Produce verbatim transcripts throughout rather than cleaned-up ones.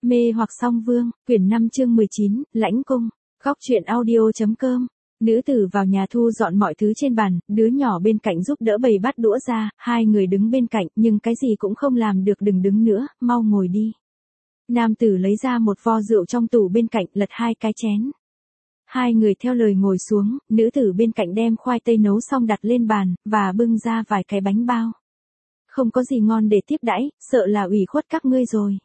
Mê hoặc song vương, quyển năm chương mười chín, lãnh cung, góc truyện audio.com. Nữ tử vào nhà thu dọn mọi thứ trên bàn, đứa nhỏ bên cạnh giúp đỡ bày bát đũa ra, hai người đứng bên cạnh nhưng cái gì cũng không làm được, đừng đứng nữa, mau ngồi đi. Nam tử lấy ra một vo rượu trong tủ bên cạnh, lật hai cái chén. Hai người theo lời ngồi xuống, nữ tử bên cạnh đem khoai tây nấu xong đặt lên bàn, và bưng ra vài cái bánh bao. Không có gì ngon để tiếp đãi, sợ là ủy khuất các ngươi rồi.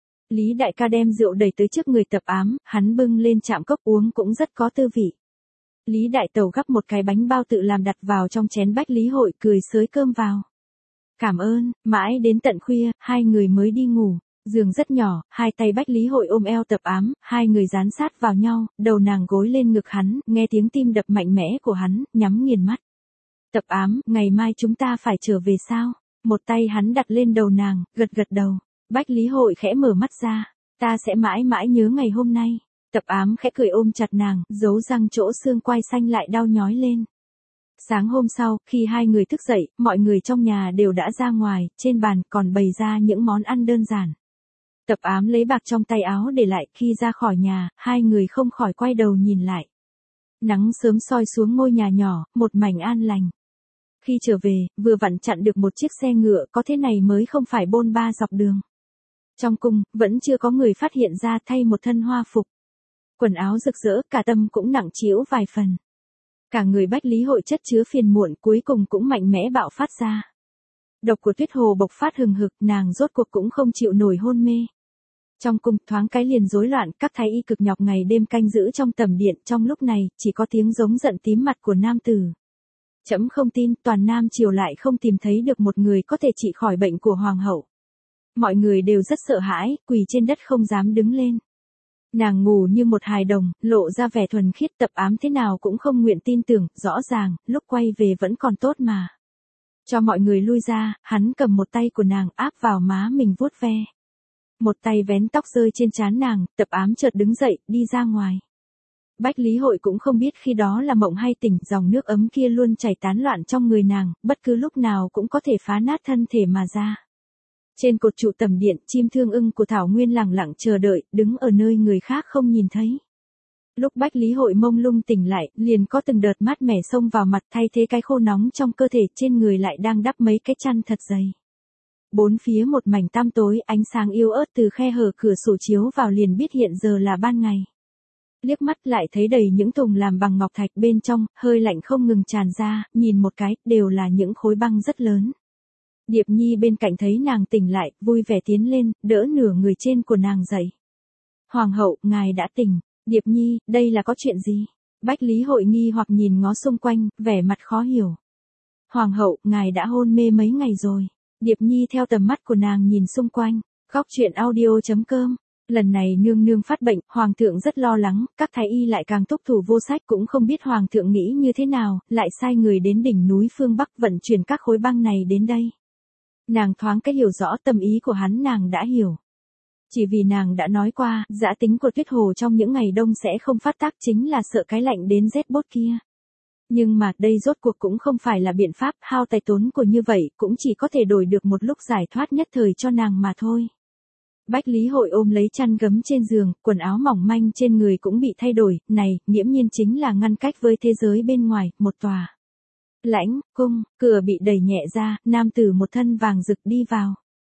Lý đại ca đem rượu đẩy tới trước người Tập Ám, hắn bưng lên chạm cốc uống cũng rất có tư vị. Lý đại tẩu gắp một cái bánh bao tự làm đặt vào trong chén Bách Lý Hội, cười xới cơm vào. Cảm ơn, mãi đến tận khuya, hai người mới đi ngủ. Giường rất nhỏ, hai tay Bách Lý Hội ôm eo Tập Ám, hai người dán sát vào nhau, đầu nàng gối lên ngực hắn, nghe tiếng tim đập mạnh mẽ của hắn, nhắm nghiền mắt. Tập Ám, ngày mai chúng ta phải trở về sao? Một tay hắn đặt lên đầu nàng, gật gật đầu. Bách Lý Hội khẽ mở mắt ra, ta sẽ mãi mãi nhớ ngày hôm nay. Tập Ám khẽ cười ôm chặt nàng, giấu răng chỗ xương quai xanh lại đau nhói lên. Sáng hôm sau, khi hai người thức dậy, mọi người trong nhà đều đã ra ngoài, trên bàn còn bày ra những món ăn đơn giản. Tập Ám lấy bạc trong tay áo để lại, khi ra khỏi nhà, hai người không khỏi quay đầu nhìn lại. Nắng sớm soi xuống ngôi nhà nhỏ, một mảnh an lành. Khi trở về, vừa vặn chặn được một chiếc xe ngựa, có thế này mới không phải bôn ba dọc đường. Trong cung, vẫn chưa có người phát hiện ra thay một thân hoa phục. Quần áo rực rỡ, cả tâm cũng nặng trĩu vài phần. Cả người Bách Lý Hội chất chứa phiền muộn, cuối cùng cũng mạnh mẽ bạo phát ra. Độc của Tuyết Hồ bộc phát hừng hực, nàng rốt cuộc cũng không chịu nổi hôn mê. Trong cung, thoáng cái liền rối loạn, các thái y cực nhọc ngày đêm canh giữ trong tầm điện, trong lúc này, chỉ có tiếng giống giận tím mặt của nam tử. Trẫm không tin, toàn Nam Triều lại không tìm thấy được một người có thể trị khỏi bệnh của hoàng hậu. Mọi người đều rất sợ hãi, quỳ trên đất không dám đứng lên. Nàng ngủ như một hài đồng, lộ ra vẻ thuần khiết. Tập Ám thế nào cũng không nguyện tin tưởng, rõ ràng, lúc quay về vẫn còn tốt mà. Cho mọi người lui ra, hắn cầm một tay của nàng áp vào má mình vuốt ve. Một tay vén tóc rơi trên trán nàng, Tập Ám chợt đứng dậy, đi ra ngoài. Bách Lý Hội cũng không biết khi đó là mộng hay tỉnh, dòng nước ấm kia luôn chảy tán loạn trong người nàng, bất cứ lúc nào cũng có thể phá nát thân thể mà ra. Trên cột trụ tầm điện, chim thương ưng của Thảo Nguyên lẳng lặng chờ đợi, đứng ở nơi người khác không nhìn thấy. Lúc Bách Lý Hội mông lung tỉnh lại, liền có từng đợt mát mẻ xông vào mặt, thay thế cái khô nóng trong cơ thể, trên người lại đang đắp mấy cái chăn thật dày. Bốn phía một mảnh tăm tối, ánh sáng yếu ớt từ khe hở cửa sổ chiếu vào liền biết hiện giờ là ban ngày. Liếc mắt lại thấy đầy những thùng làm bằng ngọc thạch, bên trong, hơi lạnh không ngừng tràn ra, nhìn một cái, đều là những khối băng rất lớn. Điệp Nhi bên cạnh thấy nàng tỉnh lại, vui vẻ tiến lên, đỡ nửa người trên của nàng dậy. Hoàng hậu, ngài đã tỉnh. Điệp Nhi, đây là có chuyện gì? Bách Lý Hội nghi hoặc nhìn ngó xung quanh, vẻ mặt khó hiểu. Hoàng hậu, ngài đã hôn mê mấy ngày rồi. Điệp Nhi theo tầm mắt của nàng nhìn xung quanh. Góc truyện audio.com. Lần này nương nương phát bệnh, hoàng thượng rất lo lắng, các thái y lại càng thúc thủ vô sách, cũng không biết hoàng thượng nghĩ như thế nào, lại sai người đến đỉnh núi phương Bắc vận chuyển các khối băng này đến đây. Nàng thoáng cái hiểu rõ tâm ý của hắn, nàng đã hiểu. Chỉ vì nàng đã nói qua, dã tính của Tuyết Hồ trong những ngày đông sẽ không phát tác, chính là sợ cái lạnh đến rét bốt kia. Nhưng mà đây rốt cuộc cũng không phải là biện pháp, hao tài tốn của như vậy cũng chỉ có thể đổi được một lúc giải thoát nhất thời cho nàng mà thôi. Bách Lý Hội ôm lấy chăn gấm trên giường, quần áo mỏng manh trên người cũng bị thay đổi, này, nghiễm nhiên chính là ngăn cách với thế giới bên ngoài, một tòa lãnh cung, cửa bị đẩy nhẹ ra, nam tử một thân vàng rực đi vào.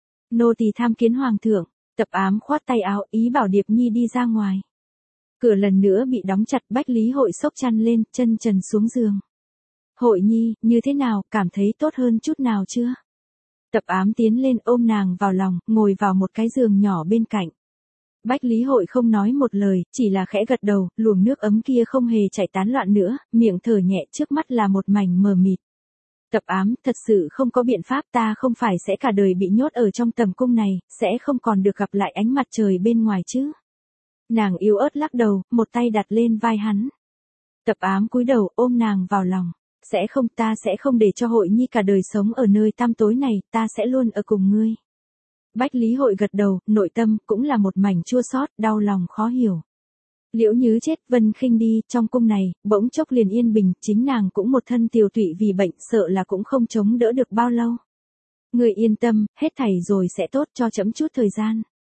Nô tỳ tham kiến hoàng thượng. Tập Ám khoát tay áo, ý bảo Điệp Nhi đi ra ngoài. Cửa lần nữa bị đóng chặt, Bách Lý Hội xốc chăn lên, chân trần xuống giường. Hội Nhi, như thế nào, cảm thấy tốt hơn chút nào chưa? Tập Ám tiến lên ôm nàng vào lòng, ngồi vào một cái giường nhỏ bên cạnh. Bách Lý Hội không nói một lời, chỉ là khẽ gật đầu, luồng nước ấm kia không hề chảy tán loạn nữa, miệng thở nhẹ, trước mắt là một mảnh mờ mịt. Tập Ám, thật sự không có biện pháp, ta không phải sẽ cả đời bị nhốt ở trong tầm cung này, sẽ không còn được gặp lại ánh mặt trời bên ngoài chứ. Nàng yếu ớt lắc đầu, một tay đặt lên vai hắn. Tập Ám cúi đầu ôm nàng vào lòng. Sẽ không, ta sẽ không để cho Hội Nhi cả đời sống ở nơi tăm tối này, ta sẽ luôn ở cùng ngươi. Bách Lý Hội gật đầu, nội tâm cũng là một mảnh chua xót, đau lòng khó hiểu. Liễu Nhứ chết, Vân Khinh đi, trong cung này, bỗng chốc liền yên bình, chính nàng cũng một thân tiều tụy vì bệnh, sợ là cũng không chống đỡ được bao lâu. Người yên tâm, hết thảy rồi sẽ tốt, cho trẫm chút thời gian.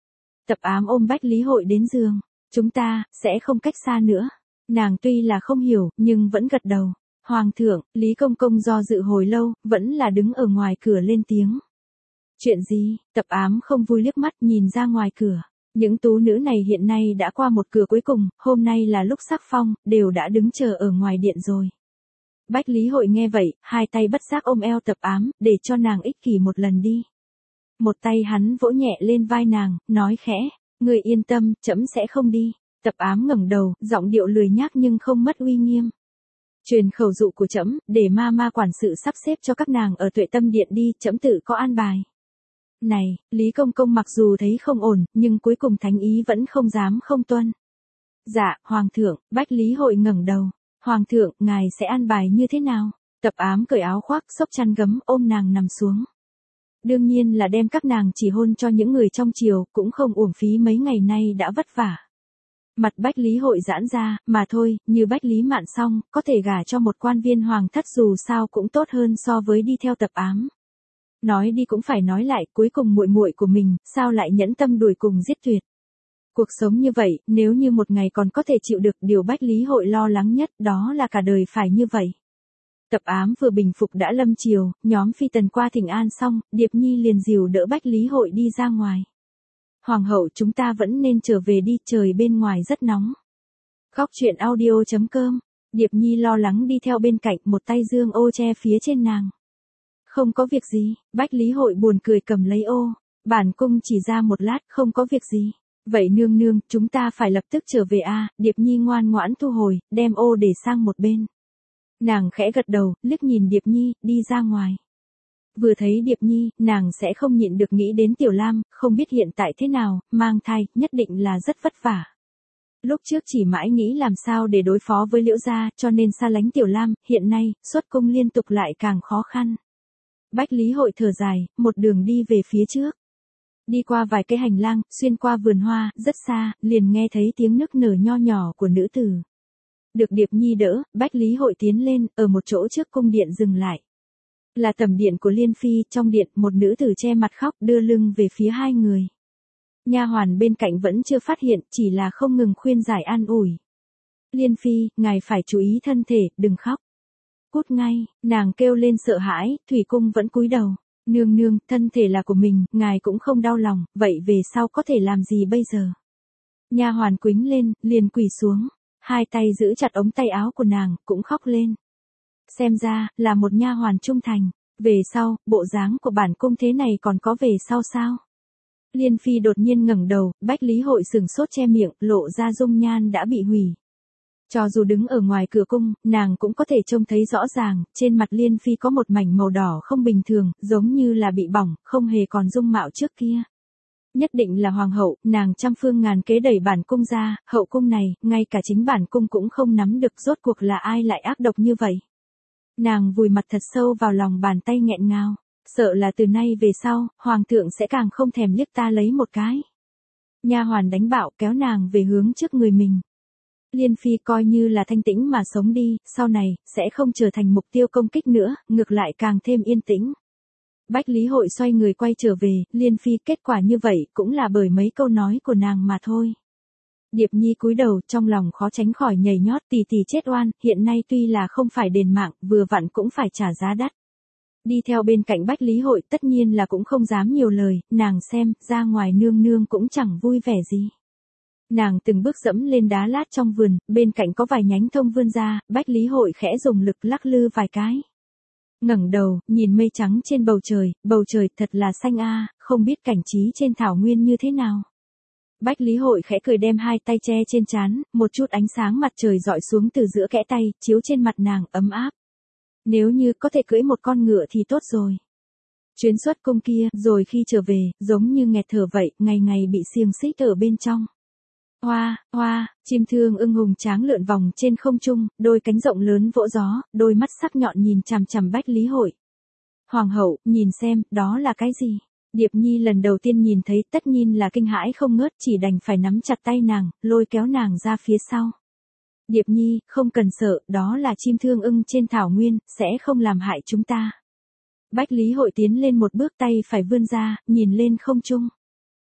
Tập Ám ôm Bách Lý Hội đến giường. Chúng ta, sẽ không cách xa nữa. Nàng tuy là không hiểu, nhưng vẫn gật đầu. Hoàng thượng, Lý Công Công do dự hồi lâu, vẫn là đứng ở ngoài cửa lên tiếng. Chuyện gì? Tập Ám không vui liếc mắt nhìn ra ngoài cửa. Những tú nữ này hiện nay đã qua một cửa cuối cùng, hôm nay là lúc sắc phong, đều đã đứng chờ ở ngoài điện rồi. Bách Lý Hội nghe vậy, hai tay bất giác ôm eo Tập Ám, để cho nàng ích kỷ một lần đi. Một tay hắn vỗ nhẹ lên vai nàng, nói khẽ, người yên tâm, trẫm sẽ không đi. Tập Ám ngẩng đầu, giọng điệu lười nhác nhưng không mất uy nghiêm. Truyền khẩu dụ của trẫm, để ma ma quản sự sắp xếp cho các nàng ở Tuệ Tâm Điện đi, trẫm tự có an bài. Này, Lý Công Công mặc dù thấy không ổn, nhưng cuối cùng thánh ý vẫn không dám không tuân. Dạ, Hoàng thượng. Bách Lý Hội ngẩng đầu. Hoàng thượng, ngài sẽ an bài như thế nào? Tập Ám cởi áo khoác, xốc chăn gấm, ôm nàng nằm xuống. Đương nhiên là đem các nàng chỉ hôn cho những người trong triều, cũng không uổng phí mấy ngày nay đã vất vả. Mặt Bách Lý Hội giãn ra, mà thôi, như Bách Lý Mạn xong, có thể gả cho một quan viên hoàng thất dù sao cũng tốt hơn so với đi theo Tập Ám. Nói đi cũng phải nói lại, cuối cùng muội muội của mình, sao lại nhẫn tâm đuổi cùng giết tuyệt. Cuộc sống như vậy, nếu như một ngày còn có thể chịu được, điều Bách Lý Hội lo lắng nhất, đó là cả đời phải như vậy. Tập Ám vừa bình phục đã lâm chiều, nhóm phi tần qua thỉnh an xong, Điệp Nhi liền dìu đỡ Bách Lý Hội đi ra ngoài. Hoàng hậu, chúng ta vẫn nên trở về đi, trời bên ngoài rất nóng. Góc truyện audio chấm com. Điệp Nhi lo lắng đi theo bên cạnh, một tay dương ô che phía trên nàng. Không có việc gì. Bách Lý Hội buồn cười cầm lấy ô. Bản cung chỉ ra một lát, không có việc gì. Vậy nương nương, chúng ta phải lập tức trở về a. À, Điệp Nhi ngoan ngoãn thu hồi, đem ô để sang một bên. Nàng khẽ gật đầu, liếc nhìn Điệp Nhi, đi ra ngoài. Vừa thấy Điệp Nhi, nàng sẽ không nhịn được nghĩ đến Tiểu Lam, không biết hiện tại thế nào, mang thai, nhất định là rất vất vả. Lúc trước chỉ mãi nghĩ làm sao để đối phó với Liễu gia, cho nên xa lánh Tiểu Lam, hiện nay, xuất cung liên tục lại càng khó khăn. Bách Lý Hội thở dài, một đường đi về phía trước. Đi qua vài cây hành lang, xuyên qua vườn hoa, rất xa, liền nghe thấy tiếng nức nở nho nhỏ của nữ tử. Được Điệp Nhi đỡ, Bách Lý Hội tiến lên, ở một chỗ trước cung điện dừng lại. Là tẩm điện của Liên Phi, trong điện, một nữ tử che mặt khóc, đưa lưng về phía hai người. Nha hoàn bên cạnh vẫn chưa phát hiện, chỉ là không ngừng khuyên giải an ủi. Liên Phi, ngài phải chú ý thân thể, đừng khóc. Cút ngay, nàng kêu lên sợ hãi, Thủy Cung vẫn cúi đầu. Nương nương, thân thể là của mình, ngài cũng không đau lòng, vậy về sau có thể làm gì bây giờ? Nha hoàn quýnh lên, liền quỳ xuống, hai tay giữ chặt ống tay áo của nàng, cũng khóc lên. Xem ra, là một nha hoàn trung thành. Về sau, bộ dáng của bản cung thế này còn có về sau sao? Liên Phi đột nhiên ngẩng đầu, Bách Lý Hội sừng sốt che miệng, lộ ra dung nhan đã bị hủy. Cho dù đứng ở ngoài cửa cung, nàng cũng có thể trông thấy rõ ràng, trên mặt Liên Phi có một mảnh màu đỏ không bình thường, giống như là bị bỏng, không hề còn dung mạo trước kia. Nhất định là hoàng hậu, nàng trăm phương ngàn kế đẩy bản cung ra, hậu cung này, ngay cả chính bản cung cũng không nắm được rốt cuộc là ai lại ác độc như vậy. Nàng vùi mặt thật sâu vào lòng bàn tay nghẹn ngào, sợ là từ nay về sau, hoàng thượng sẽ càng không thèm liếc ta lấy một cái. Nha hoàn đánh bạo kéo nàng về hướng trước người mình. Liên Phi coi như là thanh tĩnh mà sống đi, sau này, sẽ không trở thành mục tiêu công kích nữa, ngược lại càng thêm yên tĩnh. Bách Lý Hội xoay người quay trở về, Liên Phi kết quả như vậy cũng là bởi mấy câu nói của nàng mà thôi. Điệp Nhi cúi đầu, trong lòng khó tránh khỏi nhảy nhót, tỷ tỷ chết oan, hiện nay tuy là không phải đền mạng, vừa vặn cũng phải trả giá đắt. Đi theo bên cạnh Bách Lý Hội tất nhiên là cũng không dám nhiều lời, nàng xem, ra ngoài nương nương cũng chẳng vui vẻ gì. Nàng từng bước dẫm lên đá lát trong vườn, bên cạnh có vài nhánh thông vươn ra, Bách Lý Hội khẽ dùng lực lắc lư vài cái. Ngẩng đầu, nhìn mây trắng trên bầu trời, bầu trời thật là xanh a, không biết cảnh trí trên thảo nguyên như thế nào. Bách Lý Hội khẽ cười đem hai tay che trên trán, một chút ánh sáng mặt trời dọi xuống từ giữa kẽ tay, chiếu trên mặt nàng, ấm áp. Nếu như có thể cưỡi một con ngựa thì tốt rồi. Chuyến xuất cung kia, rồi khi trở về, giống như nghẹt thở vậy, ngày ngày bị xiềng xích ở bên trong. Hoa, hoa, chim thương ưng hùng tráng lượn vòng trên không trung, đôi cánh rộng lớn vỗ gió, đôi mắt sắc nhọn nhìn chằm chằm Bách Lý Hội. Hoàng hậu, nhìn xem, đó là cái gì? Điệp Nhi lần đầu tiên nhìn thấy, tất nhiên là kinh hãi không ngớt, chỉ đành phải nắm chặt tay nàng, lôi kéo nàng ra phía sau. Điệp Nhi, không cần sợ, đó là chim thương ưng trên thảo nguyên, sẽ không làm hại chúng ta. Bách Lý Hội tiến lên một bước, tay phải vươn ra, nhìn lên không trung.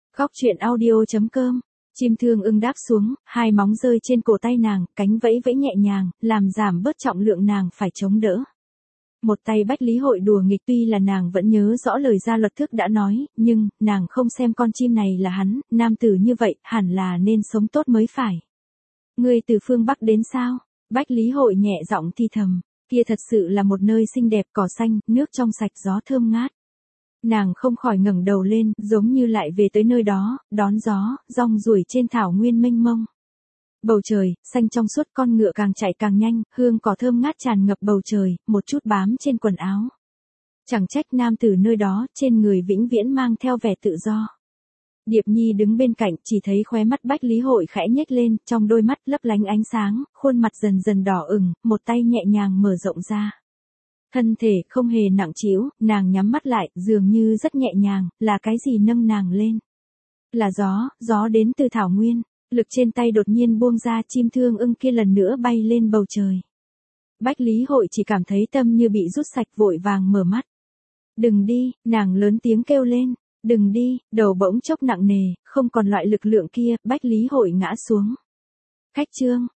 Góc chuyện audio chấm com. Chim thương ưng đáp xuống, hai móng rơi trên cổ tay nàng, cánh vẫy vẫy nhẹ nhàng, làm giảm bớt trọng lượng nàng phải chống đỡ. Một tay Bách Lý Hội đùa nghịch, tuy là nàng vẫn nhớ rõ lời gia luật thức đã nói, nhưng, nàng không xem con chim này là hắn, nam tử như vậy, hẳn là nên sống tốt mới phải. Ngươi từ phương Bắc đến sao? Bách Lý Hội nhẹ giọng thi thầm, kia thật sự là một nơi xinh đẹp, cỏ xanh, nước trong sạch, gió thơm ngát. Nàng không khỏi ngẩng đầu lên, giống như lại về tới nơi đó, đón gió, rong ruổi trên thảo nguyên mênh mông. Bầu trời, xanh trong suốt, con ngựa càng chạy càng nhanh, hương cỏ thơm ngát tràn ngập bầu trời, một chút bám trên quần áo. Chẳng trách nam tử nơi đó, trên người vĩnh viễn mang theo vẻ tự do. Điệp Nhi đứng bên cạnh, chỉ thấy khóe mắt Bách Lý Hội khẽ nhếch lên, trong đôi mắt lấp lánh ánh sáng, khuôn mặt dần dần đỏ ửng, một tay nhẹ nhàng mở rộng ra. Thân thể không hề nặng trĩu, nàng nhắm mắt lại, dường như rất nhẹ nhàng, là cái gì nâng nàng lên? Là gió, gió đến từ thảo nguyên. Lực trên tay đột nhiên buông ra, chim thương ưng kia lần nữa bay lên bầu trời. Bách Lý Hội chỉ cảm thấy tâm như bị rút sạch, vội vàng mở mắt. Đừng đi, nàng lớn tiếng kêu lên. Đừng đi, đầu bỗng chốc nặng nề, không còn loại lực lượng kia, Bách Lý Hội ngã xuống. Khách trương,